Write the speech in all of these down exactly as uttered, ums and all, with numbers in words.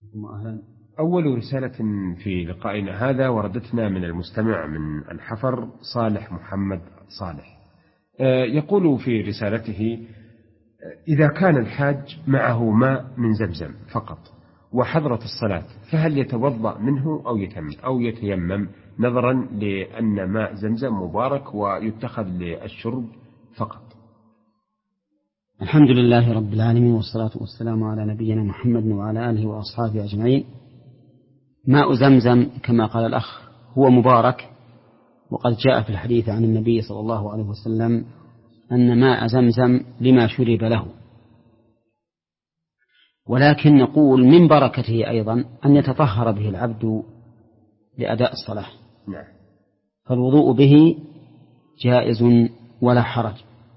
أهلا. أول رسالة في لقائنا هذا وردتنا من المستمع من الحفر صالح محمد صالح، يقول في رسالته: إذا كان الحاج معه ماء من زمزم فقط وحضرت الصلاة فهل يتوضأ منه أو يتيمم أو يتيمم نظرا لأن ماء زمزم مبارك ويتخذ للشرب فقط؟ الحمد لله رب العالمين، والصلاة والسلام على نبينا محمد وعلى آله وأصحابه أجمعين. ماء زمزم كما قال الأخ هو مبارك، وقد جاء في الحديث عن النبي صلى الله عليه وسلم أن ماء زمزم لما شرب له، ولكن نقول من بركته أيضا أن يتطهر به العبد لأداء الصلاة، فالوضوء به جائز ولا حرج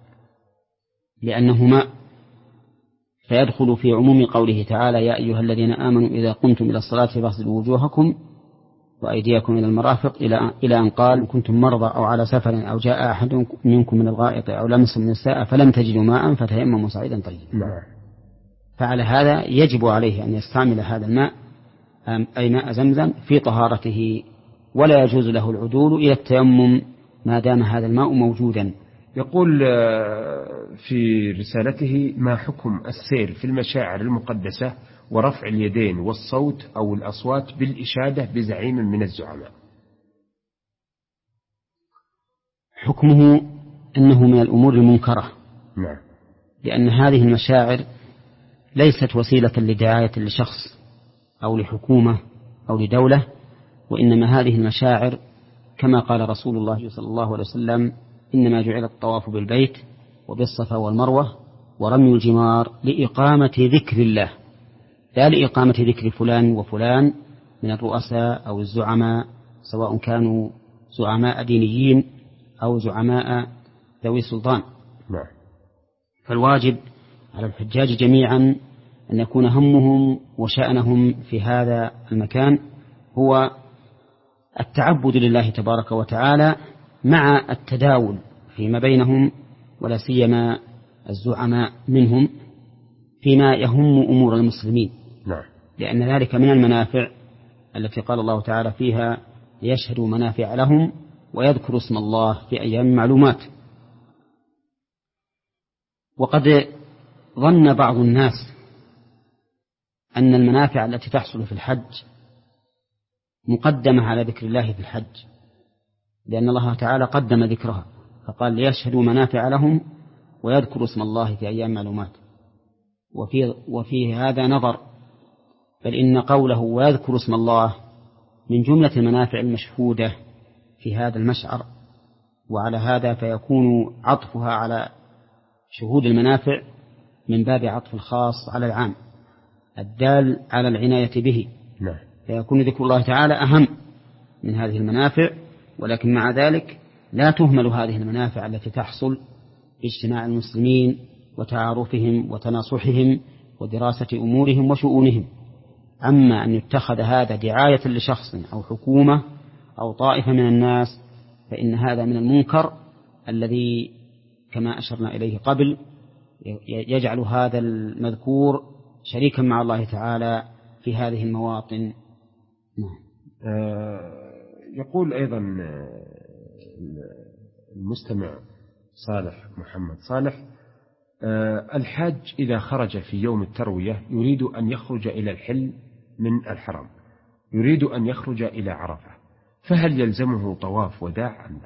لأنه ماء، فيدخل في عموم قوله تعالى: يا أيها الذين آمنوا إذا قمتم إلى الصلاة فاغسلوا وجوهكم وأيديكم إلى المرافق إلى أن قال: كنتم مرضى أو على سفر أو جاء أحد منكم من الغائط أو لمس النساء فلم تجدوا ماء فتيمموا صعيدا طيبا. فعلى هذا يجب عليه أن يستعمل هذا الماء أي ماء زمزم في طهارته، ولا يجوز له العدول إلى التيمم ما دام هذا الماء موجودا. يقول في رسالته: ما حكم السير في المشاعر المقدسة ورفع اليدين والصوت أو الأصوات بالإشادة بزعيم من الزعماء؟ حكمه أنه من الأمور المنكرة، نعم، لأن هذه المشاعر ليست وسيلة لدعاية لشخص أو لحكومة أو لدولة، وإنما هذه المشاعر كما قال رسول الله صلى الله عليه وسلم: إنما جعل الطواف بالبيت وبالصفا والمروة ورمي الجمار لإقامة ذكر الله، لا لإقامة ذكر فلان وفلان من الرؤساء أو الزعماء، سواء كانوا زعماء دينيين أو زعماء ذوي سلطان. فالواجب على الحجاج جميعا أن يكون همهم وشأنهم في هذا المكان هو التعبد لله تبارك وتعالى مع التداول فيما بينهم، ولا سيما الزعماء منهم، فيما يهم أمور المسلمين، نعم. لأن ذلك من المنافع التي قال الله تعالى فيها: ليشهدوا منافع لهم ويذكروا اسم الله في أيام معلومات. وقد ظن بعض الناس أن المنافع التي تحصل في الحج مقدمة على ذكر الله في الحج، لأن الله تعالى قدم ذكرها فقال: ليشهدوا منافع لهم ويذكروا اسم الله في أيام معلومات. وفي, وفي هذا نظر، بل إن قوله ويذكروا اسم الله من جملة المنافع المشهودة في هذا المشعر، وعلى هذا فيكون عطفها على شهود المنافع من باب عطف الخاص على العام الدال على العناية به، فيكون ذكر الله تعالى أهم من هذه المنافع. ولكن مع ذلك لا تهمل هذه المنافع التي تحصل باجتماع المسلمين وتعارفهم وتناصحهم ودراسة أمورهم وشؤونهم. أما أن يتخذ هذا دعاية لشخص أو حكومة أو طائفة من الناس فإن هذا من المنكر الذي كما أشرنا إليه قبل يجعل هذا المذكور شريكا مع الله تعالى في هذه المواطن. يقول أيضا المستمع صالح محمد صالح: الحاج إذا خرج في يوم التروية يريد أن يخرج إلى الحل من الحرم، يريد أن يخرج إلى عرفة، فهل يلزمه طواف وداع أم لا؟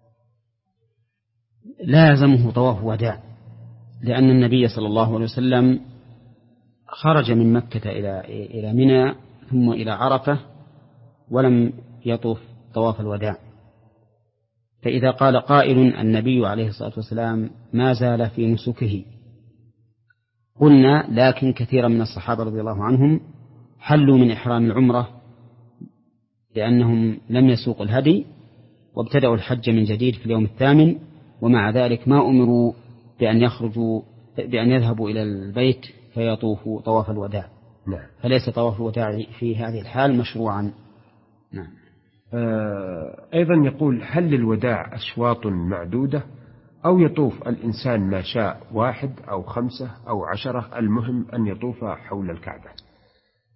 لا يلزمه طواف وداع، لأن النبي صلى الله عليه وسلم خرج من مكة إلى إلى منى ثم إلى عرفة ولم يطوف طواف الوداع. فإذا قال قائل: النبي عليه الصلاة والسلام ما زال في نسكه، قلنا: لكن كثيرا من الصحابة رضي الله عنهم حلوا من إحرام العمرة لأنهم لم يسوقوا الهدي وابتدأوا الحج من جديد في اليوم الثامن، ومع ذلك ما أمروا بأن يخرجوا بأن يذهبوا إلى البيت فيطوفوا طواف الوداع. نعم. فليس طواف الوداع في هذه الحال مشروعا. نعم. أيضا يقول: هل للوداع أشواط معدودة أو يطوف الإنسان ما شاء، واحد أو خمسة أو عشرة، المهم أن يطوف حول الكعبة؟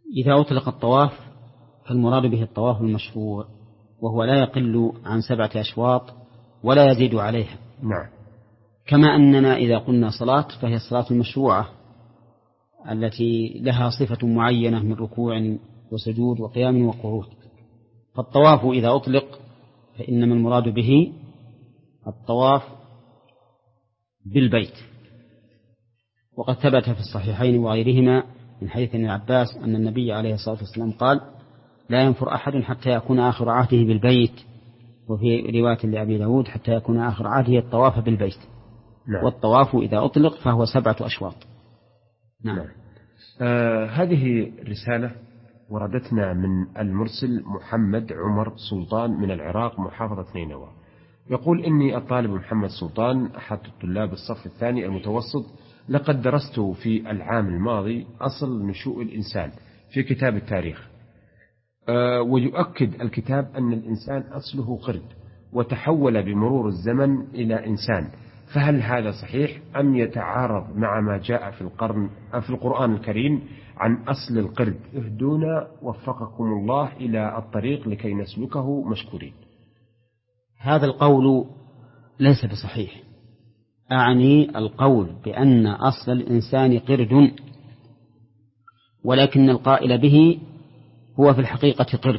إذا أطلق الطواف فالمراد به الطواف المشروع، وهو لا يقل عن سبعة أشواط ولا يزيد عليها. نعم. كما أننا إذا قلنا صلاة فهي الصلاة المشروعة التي لها صفة معينة من ركوع وسجود وقيام وقعود. فالطواف إذا أطلق فإنما المراد به الطواف بالبيت. وقد ثبت في الصحيحين وغيرهما من حديث ابن عباس أن النبي عليه الصلاة والسلام قال: لا ينفر أحد حتى يكون آخر عهده بالبيت. وفي رواية لأبي داود: حتى يكون آخر عهده الطواف بالبيت. نعم. والطواف إذا أطلق فهو سبعة أشواط. نعم. نعم. آه هذه رسالة وردتنا من المرسل محمد عمر سلطان من العراق محافظة نينوى. يقول: إني الطالب محمد سلطان أحد الطلاب الصف الثاني المتوسط. لقد درست في العام الماضي أصل نشوء الإنسان في كتاب التاريخ، أه ويؤكد الكتاب أن الإنسان أصله قرد وتحول بمرور الزمن إلى إنسان، فهل هذا صحيح أم يتعارض مع ما جاء في القرن في القرآن الكريم عن أصل القرد؟ اهدونا وفقكم الله إلى الطريق لكي نسلكه مشكورين. هذا القول ليس بصحيح. أعني القول بأن أصل الإنسان قرد، ولكن القائل به هو في الحقيقة قرد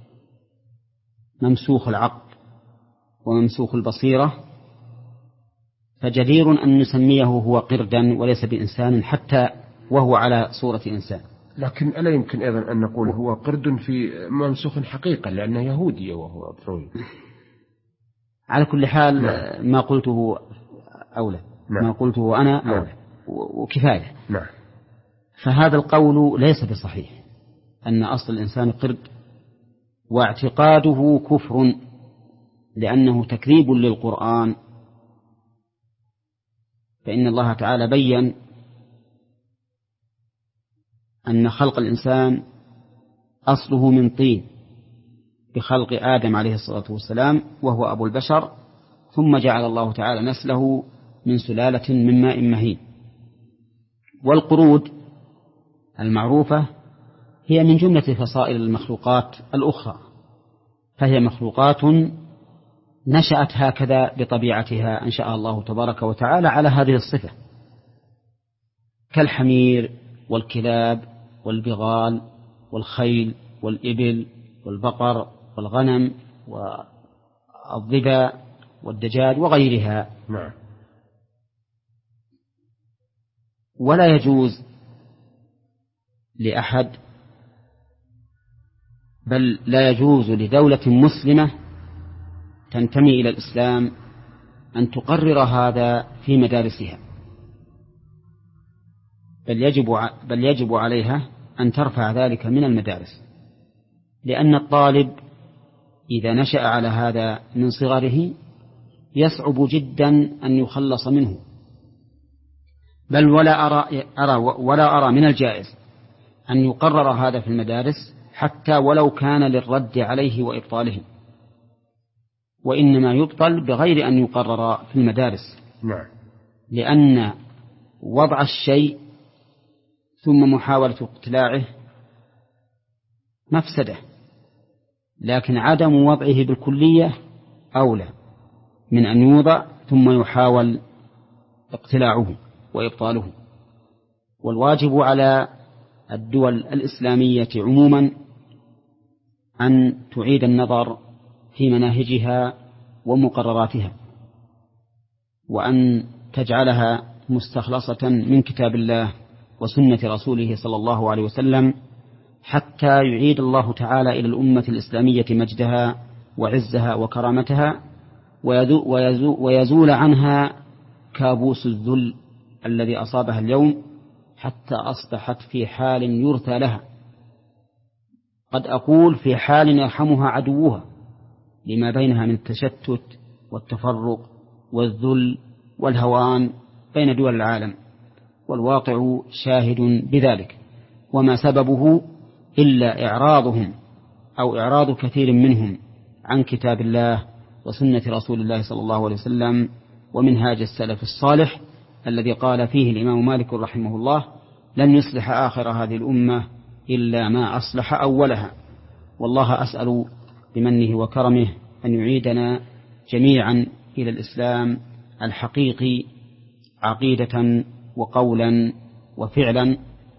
ممسوخ العقل وممسوخ البصيرة، فجدير أن نسميه هو قردا وليس بإنسان حتى وهو على صورة إنسان. لكن ألا يمكن أيضا أن نقول هو قرد في ممسوخ حقيقة لأنه يهودي وهو بروي. على كل حال نعم. ما قلته أولى. نعم. ما قلته أنا أولى. نعم. وكفاية. نعم. فهذا القول ليس بصحيح أن أصل الإنسان قرد، واعتقاده كفر لأنه تكذيب للقرآن. فإن الله تعالى بيّن أن خلق الإنسان أصله من طين بخلق آدم عليه الصلاة والسلام وهو أبو البشر، ثم جعل الله تعالى نسله من سلالة من ماء مهين. والقرود المعروفة هي من جملة فصائل المخلوقات الأخرى، فهي مخلوقات نشأت هكذا بطبيعتها أنشأها الله تبارك وتعالى على هذه الصفة، كالحمير والكلاب والبغال والخيل والإبل والبقر والغنم والضبا والدجاج وغيرها. نعم. ولا يجوز لأحد، بل لا يجوز لدولة مسلمة تنتمي إلى الإسلام أن تقرر هذا في مدارسها، بل يجب, بل يجب عليها أن ترفع ذلك من المدارس، لأن الطالب إذا نشأ على هذا من صغره يصعب جدا أن يخلص منه. بل ولا أرى, أرى ولا أرى من الجائز أن يقرر هذا في المدارس حتى ولو كان للرد عليه وإبطاله، وإنما يبطل بغير أن يقرر في المدارس. نعم. لأن وضع الشيء ثم محاولة اقتلاعه مفسدة، لكن عدم وضعه بالكلية أولى من أن يوضع ثم يحاول اقتلاعه وإبطاله. والواجب على الدول الإسلامية عموما أن تعيد النظر في مناهجها ومقرراتها، وأن تجعلها مستخلصة من كتاب الله وسنة رسوله صلى الله عليه وسلم، حتى يعيد الله تعالى إلى الأمة الإسلامية مجدها وعزها وكرامتها، ويزول عنها كابوس الذل الذي أصابها اليوم، حتى أصبحت في حال يرثى لها، قد أقول في حال يرحمها عدوها، لما بينها من التشتت والتفرق والذل والهوان بين دول العالم، والواقع شاهد بذلك. وما سببه إلا إعراضهم أو إعراض كثير منهم عن كتاب الله وسنة رسول الله صلى الله عليه وسلم ومنهاج السلف الصالح الذي قال فيه الإمام مالك رحمه الله: لن يصلح آخر هذه الأمة إلا ما أصلح أولها، والله أسأل بمنه وكرمه أن يعيدنا جميعا إلى الإسلام الحقيقي عقيدة وقولا وفعلا،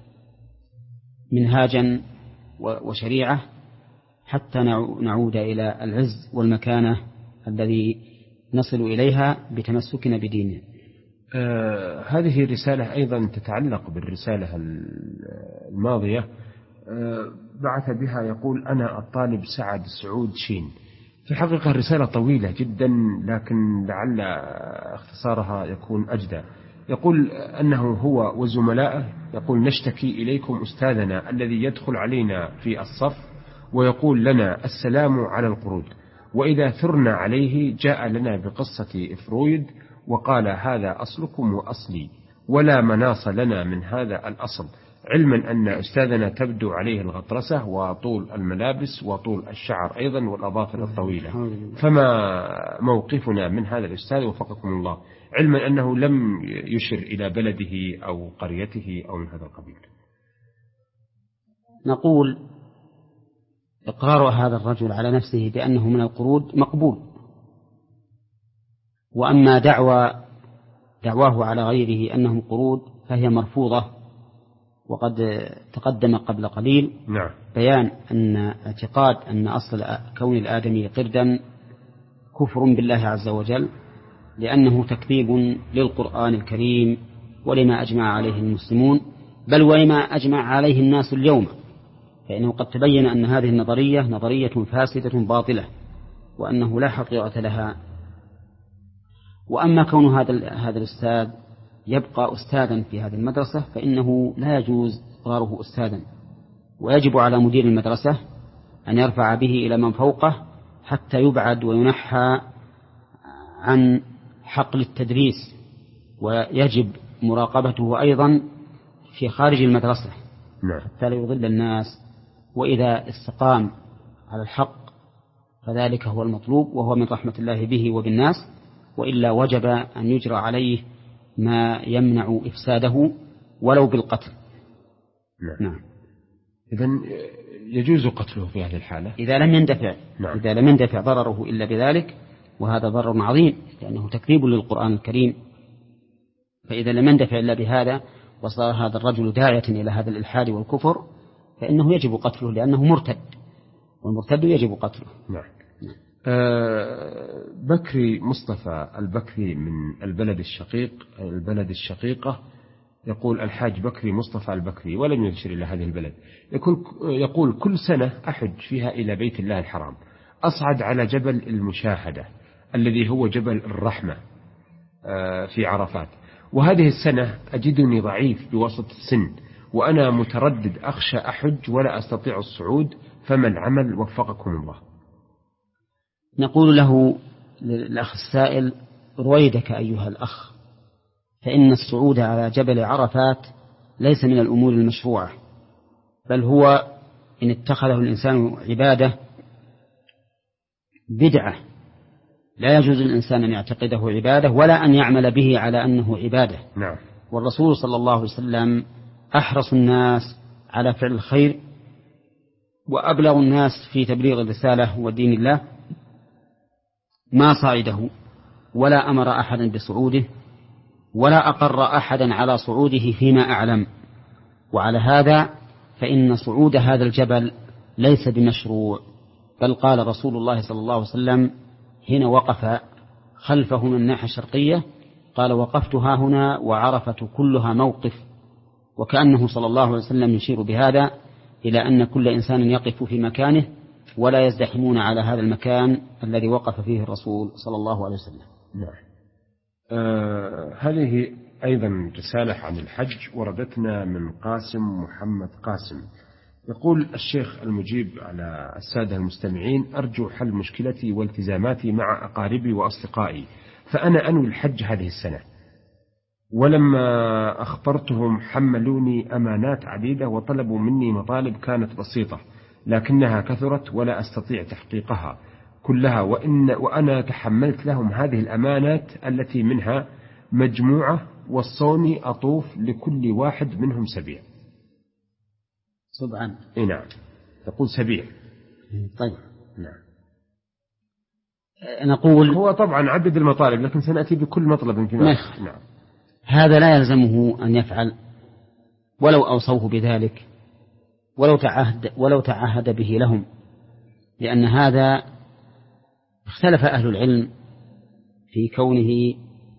منهاجا وشريعة، حتى نعود إلى العز والمكانة الذي نصل إليها بتمسكنا بدينه. آه هذه رسالة أيضا تتعلق بالرسالة الماضية. آه بعث بها يقول: أنا الطالب سعد سعود شين. في حقيقة رسالة طويلة جدا، لكن لعل اختصارها يكون أجدى. يقول أنه هو وزملائه يقول: نشتكي إليكم أستاذنا الذي يدخل علينا في الصف ويقول لنا السلام على القرود، وإذا ثرنا عليه جاء لنا بقصة فرويد وقال: هذا أصلكم وأصلي، ولا مناص لنا من هذا الأصل، علما أن أستاذنا تبدو عليه الغطرسة وطول الملابس وطول الشعر أيضا والأظافر الطويلة، فما موقفنا من هذا الأستاذ وفقكم الله، علما أنه لم يشر إلى بلده أو قريته أو من هذا القبيل. نقول: إقرار هذا الرجل على نفسه بأنه من القرود مقبول، وأما دعوى دعواه على غيره أنهم قرود فهي مرفوضة، وقد تقدم قبل قليل نعم. بيان أن اعتقاد أن أصل كون الآدمي قردا كفر بالله عز وجل، لأنه تكذيب للقرآن الكريم ولما أجمع عليه المسلمون، بل ولما أجمع عليه الناس اليوم، فإنه قد تبين أن هذه النظرية نظرية فاسدة باطلة، وأنه لا حقيقة لها. وأما كون هذا هذا الأستاذ يبقى أستاذا في هذه المدرسة فإنه لا يجوز إقراره أستاذا، ويجب على مدير المدرسة أن يرفع به إلى من فوقه حتى يبعد وينحى عن حقل التدريس، ويجب مراقبته أيضا في خارج المدرسة حتى لا يضل الناس، وإذا استقام على الحق فذلك هو المطلوب، وهو من رحمة الله به وبالناس، وإلا وجب أن يجرى عليه ما يمنع إفساده ولو بالقتل. نعم. نعم. إذن يجوز قتله في هذه الحالة إذا لم يندفع نعم. إذا لم يندفع ضرره إلا بذلك، وهذا ضرر عظيم لأنه تكذيب للقرآن الكريم، فإذا لم يندفع إلا بهذا وصار هذا الرجل داعية إلى هذا الإلحاد والكفر فإنه يجب قتله، لأنه مرتد، والمرتد يجب قتله. نعم. أه بكري مصطفى البكري من البلد الشقيق البلد الشقيقة يقول: الحاج بكري مصطفى البكري، ولم يشر إلى هذه البلد. يقول, يقول كل سنة أحج فيها إلى بيت الله الحرام، أصعد على جبل المشاهدة الذي هو جبل الرحمة أه في عرفات، وهذه السنة أجدني ضعيف بوسط السن، وأنا متردد أخشى أحج ولا أستطيع الصعود، فما العمل وفقكم الله؟ نقول له للأخ السائل: رويدك أيها الأخ، فإن الصعود على جبل عرفات ليس من الأمور المشروعة، بل هو إن اتخذه الإنسان عبادة بدعة، لا يجوز للإنسان أن يعتقده عبادة ولا أن يعمل به على أنه عبادة. نعم. والرسول صلى الله عليه وسلم أحرص الناس على فعل الخير وأبلغ الناس في تبليغ الرسالة ودين الله، ما صعده ولا أمر أحدا بصعوده ولا أقر أحدا على صعوده فيما أعلم، وعلى هذا فإن صعود هذا الجبل ليس بمشروع، بل قال رسول الله صلى الله عليه وسلم حين وقف خلفه من الناحية الشرقية قال: وقفت ها هنا وعرفة كلها موقف، وكأنه صلى الله عليه وسلم يشير بهذا إلى أن كل إنسان يقف في مكانه ولا يزدحمون على هذا المكان الذي وقف فيه الرسول صلى الله عليه وسلم. نعم. آه هذه أيضا رسالة عن الحج وردتنا من قاسم محمد قاسم، يقول: الشيخ المجيب على السادة المستمعين، أرجو حل مشكلتي والتزاماتي مع أقاربي وأصدقائي، فأنا أنوي الحج هذه السنة، ولما أخبرتهم حملوني أمانات عديدة وطلبوا مني مطالب كانت بسيطة لكنها كثرت ولا أستطيع تحقيقها كلها، وإن وأنا تحملت لهم هذه الأمانات التي منها مجموعة وصوني أطوف لكل واحد منهم سبيع. سبعا. إيه نعم، تقول سبيع. طيب نعم. نقول هو طبعا عدد المطالب، لكن سنأتي بكل مطلب فيما نعم. نعم. هذا لا يلزمه أن يفعل ولو أوصوه بذلك، ولو تعهد, ولو تعهد به لهم، لأن هذا اختلف أهل العلم في كونه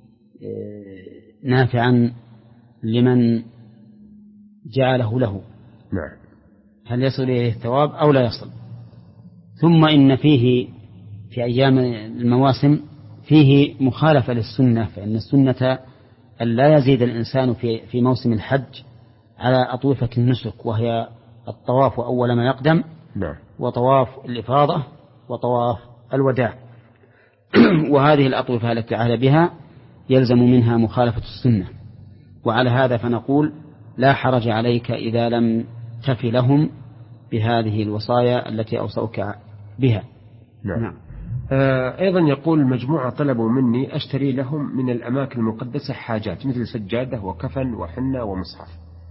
نافعا لمن جعله له. نعم. هل يصل إليه الثواب أو لا يصل؟ ثم إن فيه في أيام المواسم فيه مخالفة للسنة، فإن السنة أن لا يزيد الإنسان في في موسم الحج على أطوفة النسك، وهي الطواف أول ما يقدم، نعم. وطواف الإفاضة، وطواف الوداع. وهذه الأطوفة التي عهد بها يلزم منها مخالفة السنة. وعلى هذا فنقول لا حرج عليك إذا لم تف لهم بهذه الوصايا التي أوصوك بها. نعم. نعم. آه أيضا يقول مجموعة طلبوا مني أشتري لهم من الأماكن المقدسة حاجات مثل سجادة وكفن وحنة ومصحف.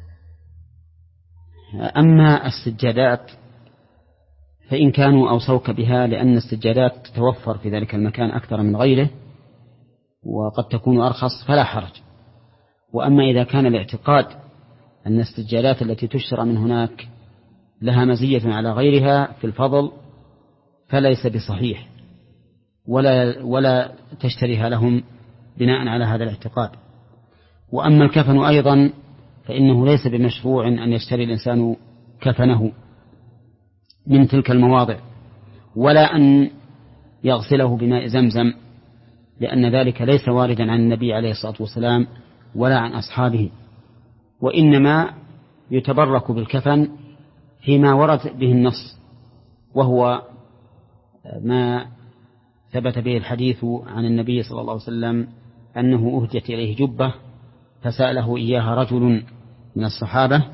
أما السجادات فإن كانوا أوصوك بها لأن السجادات تتوفر في ذلك المكان أكثر من غيره وقد تكون أرخص فلا حرج. وأما إذا كان الاعتقاد أن السجادات التي تشترى من هناك لها مزية على غيرها في الفضل فليس بصحيح، ولا, ولا تشتريها لهم بناء على هذا الاعتقاد. وأما الكفن أيضا فإنه ليس بمشروع أن يشتري الإنسان كفنه من تلك المواضع، ولا أن يغسله بماء زمزم، لأن ذلك ليس واردا عن النبي عليه الصلاة والسلام ولا عن أصحابه. وإنما يتبرك بالكفن فيما ورد به النص، وهو ما ثبت به الحديث عن النبي صلى الله عليه وسلم أنه أهدت إليه جبة فسأله إياها رجل من الصحابة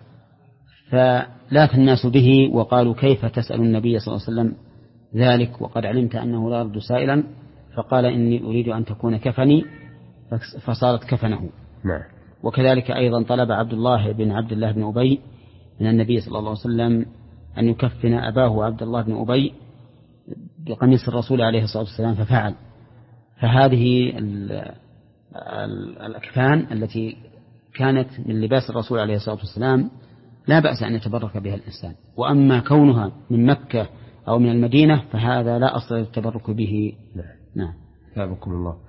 فلاف الناس به وقالوا كيف تسأل النبي صلى الله عليه وسلم ذلك وقد علمت أنه لا يرد سائلا؟ فقال إني أريد أن تكون كفني، فصارت كفنه. نعم. وكذلك أيضا طلب عبد الله بن عبد الله بن أبي من النبي صلى الله عليه وسلم أن يكفن أباه عبد الله بن أبي بقميص الرسول عليه الصلاة والسلام ففعل. فهذه الأكفان التي كانت من لباس الرسول عليه الصلاة والسلام لا بأس أن يتبرك بها الإنسان. وأما كونها من مكة أو من المدينة فهذا لا أصل للتبرك به. نعم. نعم. ثابكم الله.